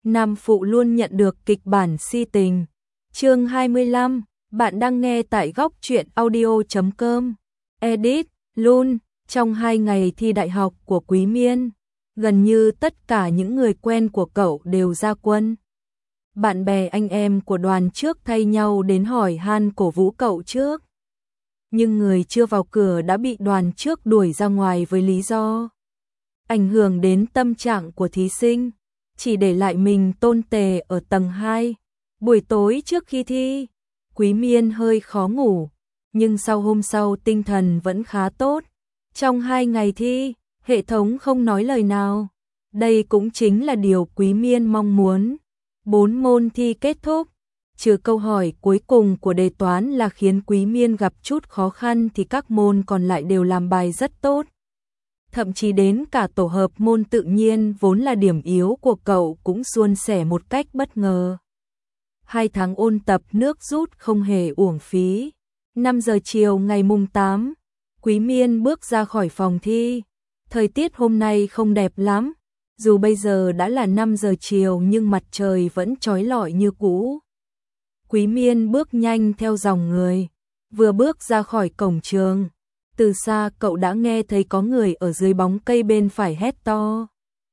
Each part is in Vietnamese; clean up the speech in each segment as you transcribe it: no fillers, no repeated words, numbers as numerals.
Nam phụ luôn nhận được kịch bản si tình. Chương 25, bạn đang nghe tại góc truyện audio.com. Edit, Lun, trong 2 ngày thi đại học của Quý Miên, gần như tất cả những người quen của cậu đều ra quân. Bạn bè anh em của đoàn trước thay nhau đến hỏi han cổ vũ cậu trước. Nhưng người chưa vào cửa đã bị đoàn trước đuổi ra ngoài với lý do ảnh hưởng đến tâm trạng của thí sinh, chỉ để lại mình Tôn Tề ở tầng 2. Buổi tối trước khi thi, Quý Miên hơi khó ngủ, nhưng sau hôm sau tinh thần vẫn khá tốt. Trong 2 ngày thi, hệ thống không nói lời nào. Đây cũng chính là điều Quý Miên mong muốn. 4 môn thi kết thúc, trừ câu hỏi cuối cùng của đề toán là khiến Quý Miên gặp chút khó khăn thì các môn còn lại đều làm bài rất tốt. Thậm chí đến cả tổ hợp môn tự nhiên vốn là điểm yếu của cậu cũng suôn sẻ một cách bất ngờ. 2 tháng ôn tập nước rút không hề uổng phí. 5 giờ chiều ngày mùng 8, Quý Miên bước ra khỏi phòng thi. Thời tiết hôm nay không đẹp lắm, dù bây giờ đã là 5 giờ chiều nhưng mặt trời vẫn chói lọi như cũ. Quý Miên bước nhanh theo dòng người, vừa bước ra khỏi cổng trường, từ xa cậu đã nghe thấy có người ở dưới bóng cây bên phải hét to.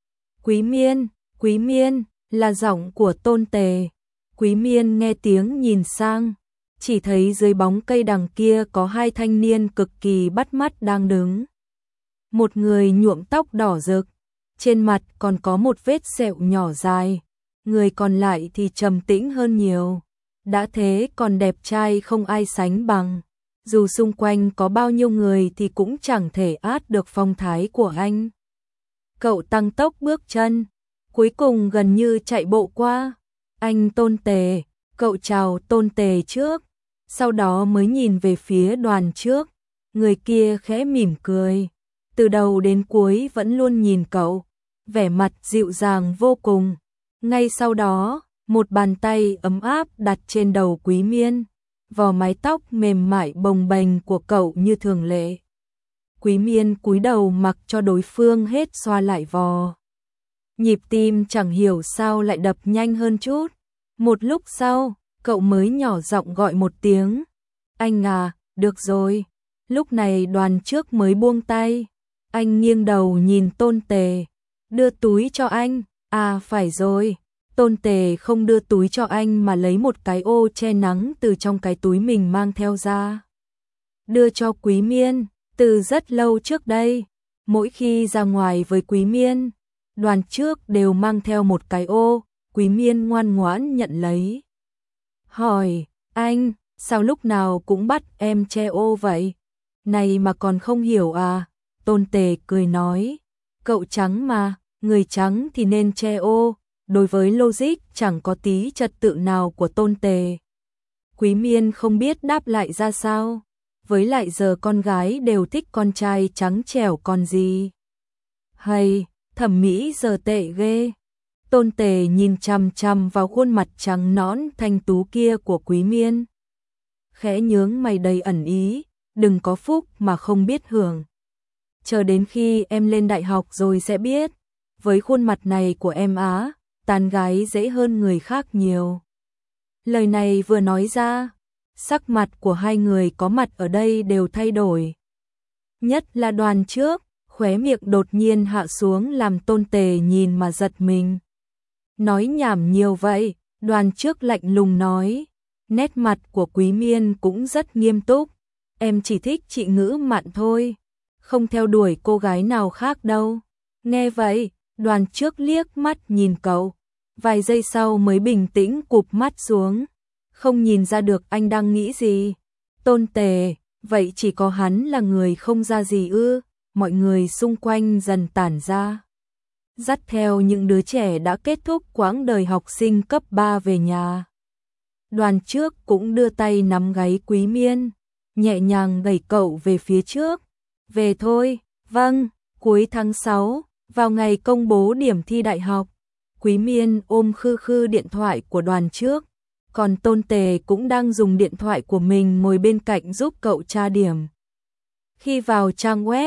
Quý Miên, là giọng của Tôn Tề. Quý Miên nghe tiếng nhìn sang, chỉ thấy dưới bóng cây đằng kia có 2 thanh niên cực kỳ bắt mắt đang đứng. Một người nhuộm tóc đỏ rực, trên mặt còn có một vết sẹo nhỏ dài, người còn lại thì trầm tĩnh hơn nhiều. Đã thế còn đẹp trai không ai sánh bằng, dù xung quanh có bao nhiêu người thì cũng chẳng thể át được phong thái của anh. Cậu tăng tốc bước chân, cuối cùng gần như chạy bộ qua. Anh Tôn Tề, cậu chào Tôn Tề trước, sau đó mới nhìn về phía đoàn trước. Người kia khẽ mỉm cười, từ đầu đến cuối vẫn luôn nhìn cậu, vẻ mặt dịu dàng vô cùng. Ngay sau đó, một bàn tay ấm áp đặt trên đầu Quý Miên, vò mái tóc mềm mại bồng bềnh của cậu như thường lệ. Quý Miên cúi đầu mặc cho đối phương hết xoa lại vò. Nhịp tim chẳng hiểu sao lại đập nhanh hơn chút. Một lúc sau, cậu mới nhỏ giọng gọi một tiếng. Anh à, được rồi. Lúc này đoàn trước mới buông tay. Anh nghiêng đầu nhìn Tôn Tề. Đưa túi cho anh. À phải rồi. Tôn Tề không đưa túi cho anh mà lấy một cái ô che nắng từ trong cái túi mình mang theo ra. Đưa cho Quý Miên, từ rất lâu trước đây. Mỗi khi ra ngoài với Quý Miên, đoàn trước đều mang theo một cái ô. Quý Miên ngoan ngoãn nhận lấy. Hỏi, anh, sao lúc nào cũng bắt em che ô vậy? Này mà còn không hiểu à? Tôn Tề cười nói, cậu trắng mà, người trắng thì nên che ô. Đối với logic chẳng có tí trật tự nào của Tôn Tề, Quý Miên không biết đáp lại ra sao. Với lại giờ con gái đều thích con trai trắng trẻo còn gì. Hay, thẩm mỹ giờ tệ ghê. Tôn Tề nhìn chằm chằm vào khuôn mặt trắng nõn thanh tú kia của Quý Miên, khẽ nhướng mày đầy ẩn ý, đừng có phúc mà không biết hưởng. Chờ đến khi em lên đại học rồi sẽ biết, với khuôn mặt này của em á, tán gái dễ hơn người khác nhiều. Lời này vừa nói ra, sắc mặt của 2 người có mặt ở đây đều thay đổi. Nhất là đoàn trước, khóe miệng đột nhiên hạ xuống làm Tôn Tề nhìn mà giật mình. Nói nhảm nhiều vậy, đoàn trước lạnh lùng nói. Nét mặt của Quý Miên cũng rất nghiêm túc. Em chỉ thích chị Ngữ Mạn thôi, không theo đuổi cô gái nào khác đâu. Nghe vậy, đoàn trước liếc mắt nhìn cậu, vài giây sau mới bình tĩnh cụp mắt xuống, không nhìn ra được anh đang nghĩ gì. Tôn Tề, vậy chỉ có hắn là người không ra gì ư? Mọi người xung quanh dần tản ra, dắt theo những đứa trẻ đã kết thúc quãng đời học sinh cấp 3 về nhà. Đoàn trước cũng đưa tay nắm gáy Quý Miên, nhẹ nhàng đẩy cậu về phía trước. Về thôi, vâng. Cuối tháng 6, vào ngày công bố điểm thi đại học, Quý Miên ôm khư khư điện thoại của đoàn trước, còn Tôn Tề cũng đang dùng điện thoại của mình ngồi bên cạnh giúp cậu tra điểm. Khi vào trang web,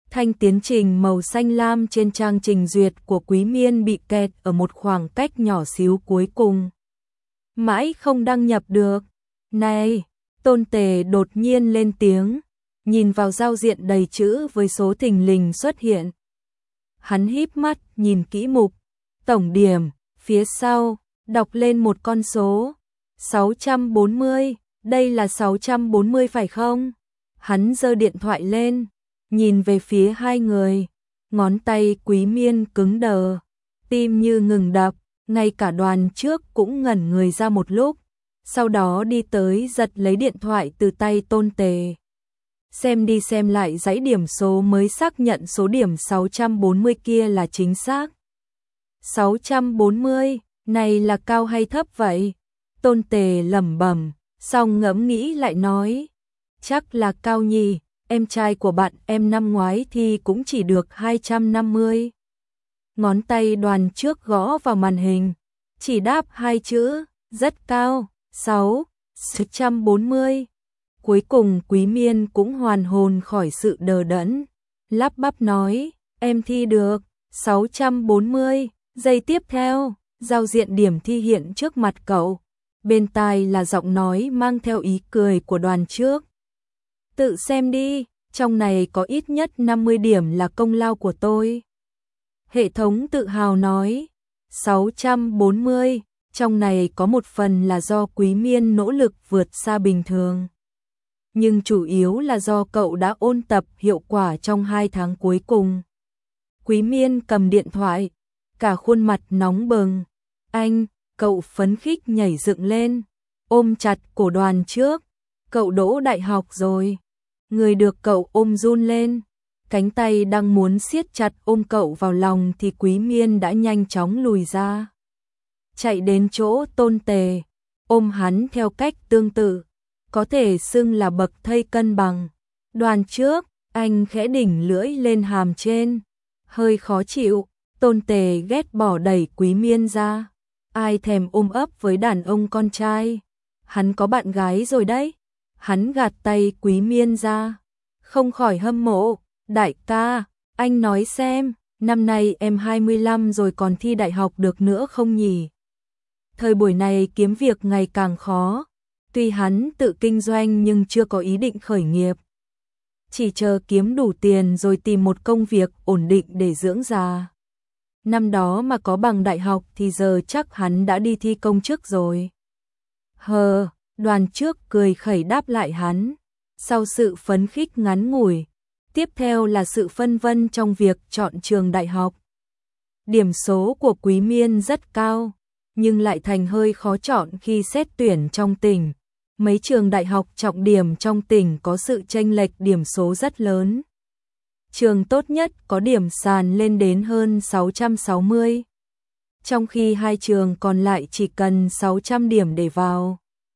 Thanh tiến trình màu xanh lam trên trang trình duyệt của Quý Miên bị kẹt ở một khoảng cách nhỏ xíu cuối cùng. Mãi không đăng nhập được. Này, Tôn Tề đột nhiên lên tiếng, nhìn vào giao diện đầy chữ với số thình lình xuất hiện. Hắn híp mắt nhìn kỹ mục tổng điểm, phía sau, đọc lên một con số. 640, đây là 640 phải không? Hắn giơ điện thoại lên, nhìn về phía hai người, ngón tay Quý Miên cứng đờ, tim như ngừng đập, ngay cả Đoàn trước cũng ngẩn người ra một lúc, sau đó đi tới giật lấy điện thoại từ tay Tôn Tề. Xem đi xem lại dãy điểm số mới xác nhận số điểm 640 kia là chính xác. 640, này là cao hay thấp vậy? Tôn Tề lẩm bẩm, xong ngẫm nghĩ lại nói, chắc là cao nhỉ, em trai của bạn em năm ngoái thì cũng chỉ được 250. Ngón tay Đoàn trước gõ vào màn hình, chỉ đáp hai chữ, rất cao, 640. Cuối cùng Quý Miên cũng hoàn hồn khỏi sự đờ đẫn, lắp bắp nói, em thi được 640. Giây tiếp theo, giao diện điểm thi hiện trước mặt cậu, bên tai là giọng nói mang theo ý cười của Đoàn trước. Tự xem đi, trong này có ít nhất 50 điểm là công lao của tôi. Hệ thống tự hào nói, 640, trong này có một phần là do Quý Miên nỗ lực vượt xa bình thường. Nhưng chủ yếu là do cậu đã ôn tập hiệu quả trong 2 tháng cuối cùng. Quý Miên cầm điện thoại, cả khuôn mặt nóng bừng. Anh, cậu phấn khích nhảy dựng lên, ôm chặt cổ Đoàn trước. Cậu đỗ đại học rồi. Người được cậu ôm run lên. Cánh tay đang muốn siết chặt ôm cậu vào lòng thì Quý Miên đã nhanh chóng lùi ra. Chạy đến chỗ Tôn Tề, ôm hắn theo cách tương tự, có thể xưng là bậc thầy cân bằng. Đoàn trước, anh khẽ đỉnh lưỡi lên hàm trên, hơi khó chịu. Tôn Tề ghét bỏ đẩy Quý Miên ra. Ai thèm ôm ấp với đàn ông con trai. Hắn có bạn gái rồi đấy. Hắn gạt tay Quý Miên ra, không khỏi hâm mộ. Đại ca, anh nói xem, năm nay em 25 rồi còn thi đại học được nữa không nhỉ? Thời buổi này kiếm việc ngày càng khó. Tuy hắn tự kinh doanh nhưng chưa có ý định khởi nghiệp. Chỉ chờ kiếm đủ tiền rồi tìm một công việc ổn định để dưỡng già. Năm đó mà có bằng đại học thì giờ chắc hắn đã đi thi công chức rồi. Đoàn trước cười khẩy đáp lại hắn. Sau sự phấn khích ngắn ngủi, tiếp theo là sự phân vân trong việc chọn trường đại học. Điểm số của Quý Miên rất cao, nhưng lại thành hơi khó chọn khi xét tuyển trong tỉnh. Mấy trường đại học trọng điểm trong tỉnh có sự chênh lệch điểm số rất lớn. Trường tốt nhất có điểm sàn lên đến hơn 660, trong khi hai trường còn lại chỉ cần 600 điểm để vào.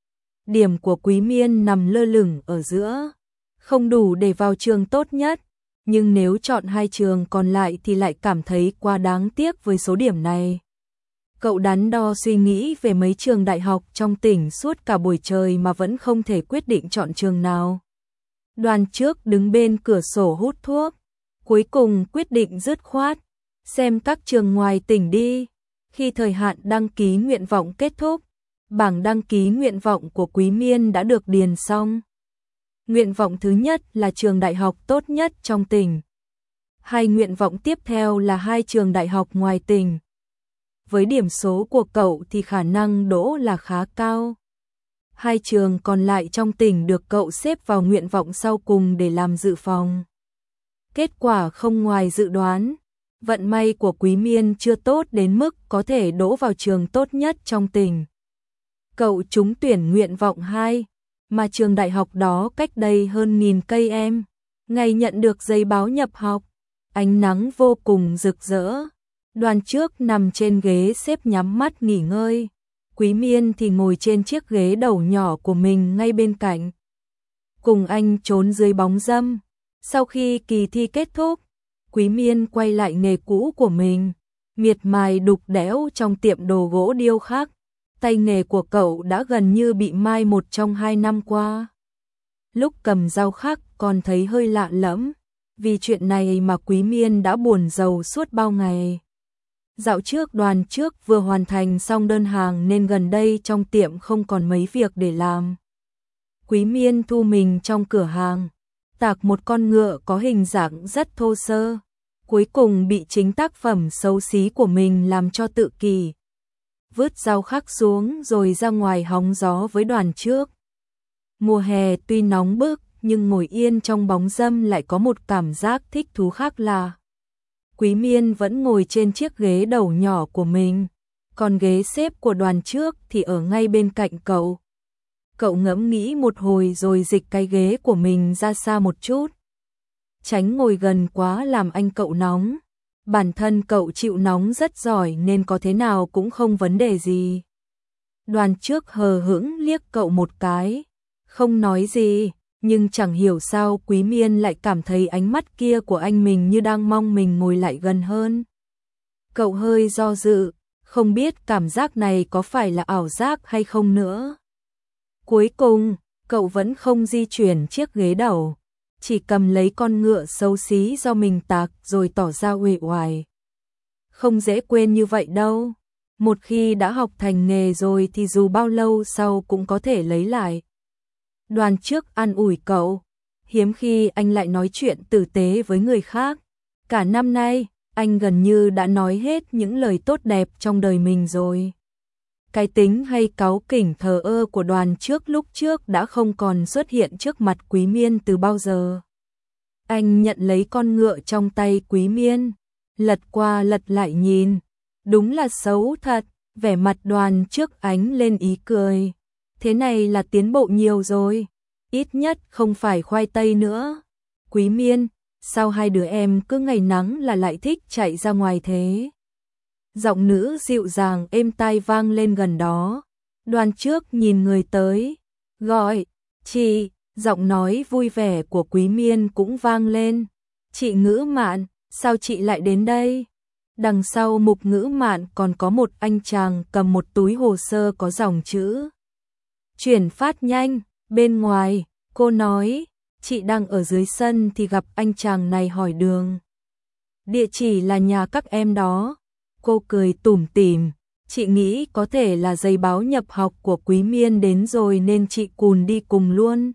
Điểm của Quý Miên nằm lơ lửng ở giữa, không đủ để vào trường tốt nhất, nhưng nếu chọn hai trường còn lại thì lại cảm thấy quá đáng tiếc với số điểm này. Cậu đắn đo suy nghĩ về mấy trường đại học trong tỉnh suốt cả buổi trời mà vẫn không thể quyết định chọn trường nào. Đoàn trước đứng bên cửa sổ hút thuốc, cuối cùng quyết định dứt khoát, xem các trường ngoài tỉnh đi. Khi thời hạn đăng ký nguyện vọng kết thúc, bảng đăng ký nguyện vọng của Quý Miên đã được điền xong. Nguyện vọng thứ nhất là trường đại học tốt nhất trong tỉnh. Hai nguyện vọng tiếp theo là hai trường đại học ngoài tỉnh. Với điểm số của cậu thì khả năng đỗ là khá cao. Hai trường còn lại trong tỉnh được cậu xếp vào nguyện vọng sau cùng để làm dự phòng. Kết quả không ngoài dự đoán, vận may của Quý Miên chưa tốt đến mức có thể đỗ vào trường tốt nhất trong tỉnh. Cậu trúng tuyển nguyện vọng 2, mà trường đại học đó cách đây hơn 1000 cây em. Ngày nhận được giấy báo nhập học, ánh nắng vô cùng rực rỡ. Đoàn trước nằm trên ghế xếp nhắm mắt nghỉ ngơi. Quý Miên thì ngồi trên chiếc ghế đầu nhỏ của mình ngay bên cạnh. Cùng anh trốn dưới bóng râm. Sau khi kỳ thi kết thúc, Quý Miên quay lại nghề cũ của mình, miệt mài đục đẽo trong tiệm đồ gỗ điêu khắc. Tay nghề của cậu đã gần như bị mai một trong 2 năm qua. Lúc cầm dao khắc còn thấy hơi lạ lẫm, Vì chuyện này mà Quý Miên đã buồn rầu suốt bao ngày. Dạo trước Đoàn trước vừa hoàn thành xong đơn hàng nên gần đây trong tiệm không còn mấy việc để làm. Quý Miên thu mình trong cửa hàng, tạc một con ngựa có hình dạng rất thô sơ, cuối cùng bị chính tác phẩm xấu xí của mình làm cho tự kỷ. Vứt dao khắc xuống rồi ra ngoài hóng gió với Đoàn trước. Mùa hè tuy nóng bức nhưng ngồi yên trong bóng râm lại có một cảm giác thích thú khác lạ. Quý Miên vẫn ngồi trên chiếc ghế đầu nhỏ của mình, còn ghế xếp của Đoàn trước thì ở ngay bên cạnh cậu. Cậu ngẫm nghĩ một hồi rồi dịch cái ghế của mình ra xa một chút. Tránh ngồi gần quá làm anh cậu nóng. Bản thân cậu chịu nóng rất giỏi nên có thế nào cũng không vấn đề gì. Đoàn trước hờ hững liếc cậu một cái, không nói gì, nhưng chẳng hiểu sao Quý Miên lại cảm thấy ánh mắt kia của anh mình như đang mong mình ngồi lại gần hơn. Cậu hơi do dự, không biết cảm giác này có phải là ảo giác hay không nữa. Cuối cùng, cậu vẫn không di chuyển chiếc ghế đầu, chỉ cầm lấy con ngựa xấu xí do mình tạc rồi tỏ ra uể oải. Không dễ quên như vậy đâu, một khi đã học thành nghề rồi thì dù bao lâu sau cũng có thể lấy lại. Đoàn trước an ủi cậu, hiếm khi anh lại nói chuyện tử tế với người khác. Cả năm nay, anh gần như đã nói hết những lời tốt đẹp trong đời mình rồi. Cái tính hay cáu kỉnh thờ ơ của Đoàn trước lúc trước đã không còn xuất hiện trước mặt Quý Miên từ bao giờ. Anh nhận lấy con ngựa trong tay Quý Miên, lật qua lật lại nhìn, đúng là xấu thật, vẻ mặt Đoàn trước ánh lên ý cười. Thế này là tiến bộ nhiều rồi, ít nhất không phải khoai tây nữa. Quý Miên, sao hai đứa em cứ ngày nắng là lại thích chạy ra ngoài thế? Giọng nữ dịu dàng êm tai vang lên gần đó. Đoàn trước nhìn người tới, gọi, chị, giọng nói vui vẻ của Quý Miên cũng vang lên. Chị Ngữ Mạn, sao chị lại đến đây? Đằng sau Mục Ngữ Mạn còn có một anh chàng cầm một túi hồ sơ có dòng chữ chuyển phát nhanh. Bên ngoài, cô nói, chị đang ở dưới sân thì gặp anh chàng này hỏi đường. Địa chỉ là nhà các em đó. Cô cười tủm tỉm, chị nghĩ có thể là giấy báo nhập học của Quý Miên đến rồi nên chị cùn đi cùng luôn.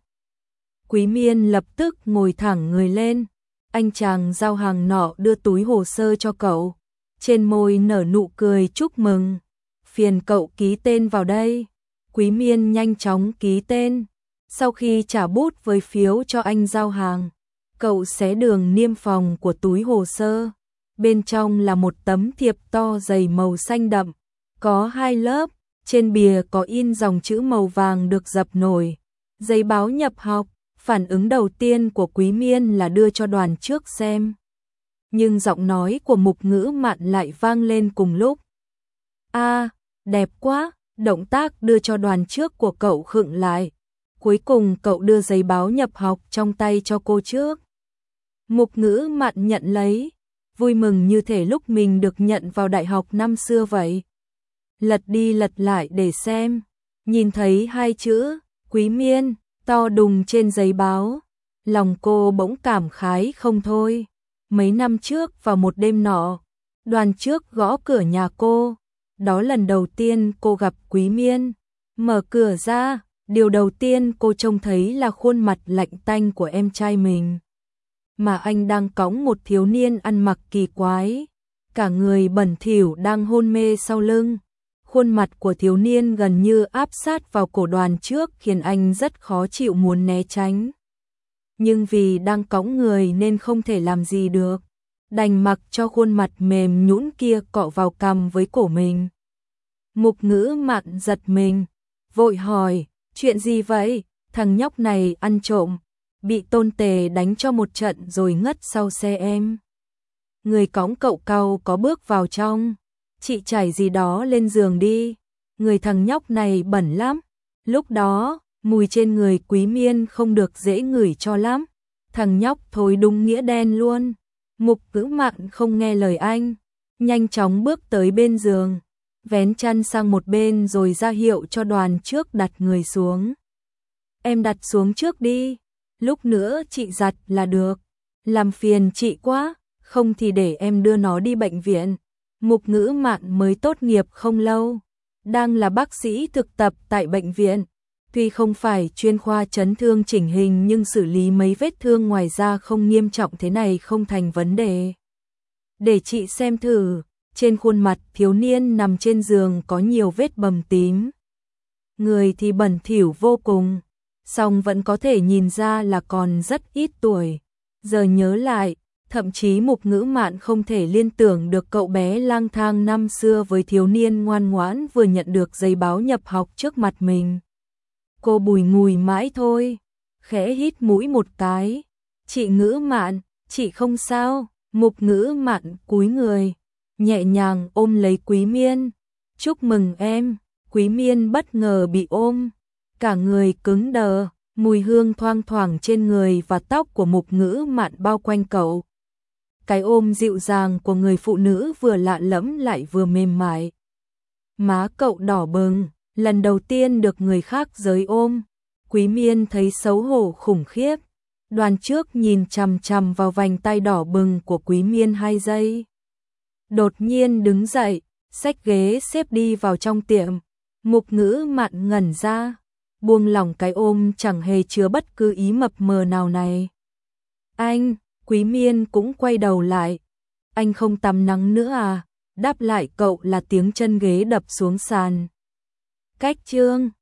Quý Miên lập tức ngồi thẳng người lên, anh chàng giao hàng nọ đưa túi hồ sơ cho cậu, trên môi nở nụ cười chúc mừng. Phiền cậu ký tên vào đây. Quý Miên nhanh chóng ký tên, sau khi trả bút với phiếu cho anh giao hàng, cậu xé đường niêm phòng của túi hồ sơ. Bên trong là một tấm thiệp to dày màu xanh đậm, có 2 lớp, trên bìa có in dòng chữ màu vàng được dập nổi. Giấy báo nhập học, phản ứng đầu tiên của Quý Miên là đưa cho Đoàn trước xem. Nhưng giọng nói của Mục Ngữ Mạn lại vang lên cùng lúc. Đẹp quá, động tác đưa cho Đoàn trước của cậu khựng lại. Cuối cùng cậu đưa giấy báo nhập học trong tay cho cô trước. Mục Ngữ Mạn nhận lấy, vui mừng như thể lúc mình được nhận vào đại học năm xưa vậy. Lật đi lật lại để xem, nhìn thấy 2 chữ Quý Miên to đùng trên giấy báo, lòng cô bỗng cảm khái không thôi. Mấy năm trước vào một đêm nọ, Đoàn trước gõ cửa nhà cô, đó lần đầu tiên cô gặp Quý Miên. Mở cửa ra, điều đầu tiên cô trông thấy là khuôn mặt lạnh tanh của em trai mình. Mà anh đang cõng một thiếu niên ăn mặc kỳ quái, cả người bẩn thỉu đang hôn mê sau lưng. Khuôn mặt của thiếu niên gần như áp sát vào cổ Đoàn trước khiến anh rất khó chịu muốn né tránh. Nhưng vì đang cõng người nên không thể làm gì được, đành mặc cho khuôn mặt mềm nhũn kia cọ vào cằm với cổ mình. Mục Ngữ Mạn giật mình, vội hỏi, chuyện gì vậy? Thằng nhóc này ăn trộm, bị Tôn Tề đánh cho một trận rồi ngất sau xe em. Người cõng cậu cau có bước vào trong, chị chảy gì đó lên giường đi, người thằng nhóc này bẩn lắm. Lúc đó, mùi trên người Quý Miên không được dễ ngửi cho lắm, thằng nhóc thối đúng nghĩa đen luôn. Mục Ngữ Mạn không nghe lời anh, nhanh chóng bước tới bên giường, vén chăn sang một bên rồi ra hiệu cho Đoàn trước đặt người xuống. Em đặt xuống trước đi, lúc nữa chị giặt là được. làm phiền chị quá, không thì để em đưa nó đi bệnh viện. Mục Ngữ Mạn mới tốt nghiệp không lâu, đang là bác sĩ thực tập tại bệnh viện. Tuy không phải chuyên khoa chấn thương chỉnh hình nhưng xử lý mấy vết thương ngoài da không nghiêm trọng thế này không thành vấn đề. Để chị xem thử, trên khuôn mặt thiếu niên nằm trên giường có nhiều vết bầm tím. Người thì bẩn thỉu vô cùng, song vẫn có thể nhìn ra là còn rất ít tuổi. Giờ nhớ lại, thậm chí Mục Ngữ Mạn không thể liên tưởng được cậu bé lang thang năm xưa với thiếu niên ngoan ngoãn vừa nhận được giấy báo nhập học trước mặt mình. Cô bùi ngùi mãi thôi, khẽ hít mũi một cái. Chị Ngữ Mạn, chị không sao. Mục Ngữ Mạn cúi người, nhẹ nhàng ôm lấy Quý Miên. Chúc mừng em. Quý Miên bất ngờ bị ôm, cả người cứng đờ, mùi hương thoang thoảng trên người và tóc của Mục Ngữ Mạn bao quanh cậu. Cái ôm dịu dàng của người phụ nữ vừa lạ lẫm lại vừa mềm mại. Má cậu đỏ bừng, lần đầu tiên được người khác giới ôm. Quý Miên thấy xấu hổ khủng khiếp. Đoàn trước nhìn chằm chằm vào vành tay đỏ bừng của Quý Miên 2 giây. Đột nhiên đứng dậy, xách ghế xếp đi vào trong tiệm. Mục Ngữ Mạn ngẩn ra, buông lỏng cái ôm chẳng hề chứa bất cứ ý mập mờ nào này. Anh, Quý Miên cũng quay đầu lại. Anh không tắm nắng nữa à? Đáp lại cậu là tiếng chân ghế đập xuống sàn. Cách chương